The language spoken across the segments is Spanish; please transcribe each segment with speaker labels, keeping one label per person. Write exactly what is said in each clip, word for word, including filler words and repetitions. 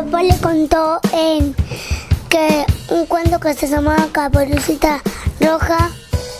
Speaker 1: papá le contó en que un cuento que se llamaba Caperucita Roja.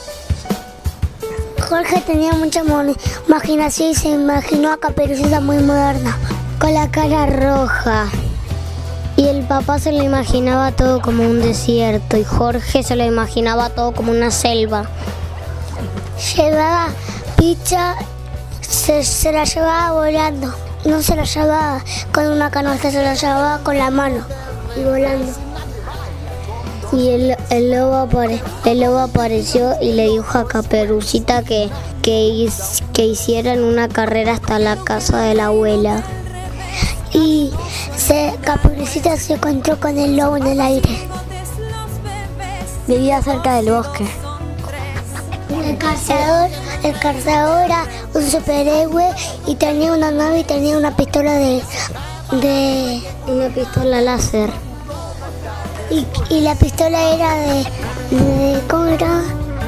Speaker 1: Jorge tenía mucha imaginación y se imaginó a Caperucita muy moderna, con la cara roja. Y el papá se lo imaginaba todo como un desierto y Jorge se lo imaginaba todo como una selva. Llevaba picha, se, se la llevaba volando. No se la llevaba con una canasta, se la llevaba con la mano y volando. Y el, el, lobo, apare, el lobo apareció y le dijo a Caperucita que, que, que hicieran una carrera hasta la casa de la abuela. Y se, Caperucita se encontró con el lobo en el aire. Vivía cerca del bosque. El cazador, el cazador era un superhéroe y tenía una nave y tenía una pistola de, de una pistola láser. Y, y la pistola era de, de ¿cómo era?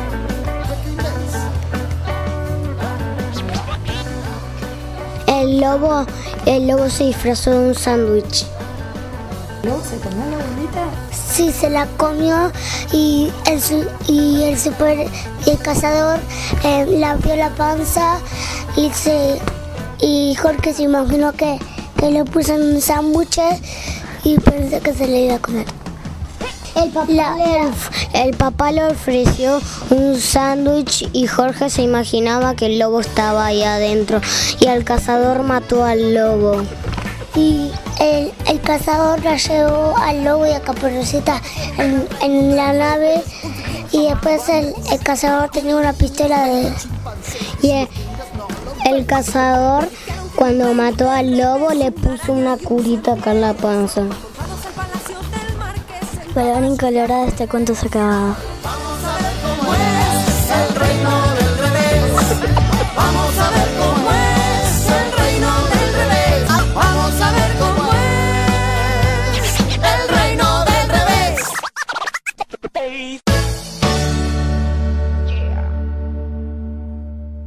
Speaker 1: El lobo, el lobo se disfrazó de un sándwich.
Speaker 2: ¿No? ¿Se comió la bolita?
Speaker 1: Sí, se la comió y el, y el super y el cazador eh, le abrió la panza y se y Jorge se imaginó que, que le puso en un sándwich y pensó que se le iba a comer. El papá, la, le, el papá le ofreció un sándwich y Jorge se imaginaba que el lobo estaba ahí adentro y el cazador mató al lobo. Y el, el cazador la llevó al lobo y a Caperucita en, en la nave y después el, el cazador tenía una pistola de... Y el, el cazador cuando mató al lobo le puso una curita acá en la panza. Colorín colorado, este cuento se acababa.
Speaker 3: Vamos a ver cómo es el reino.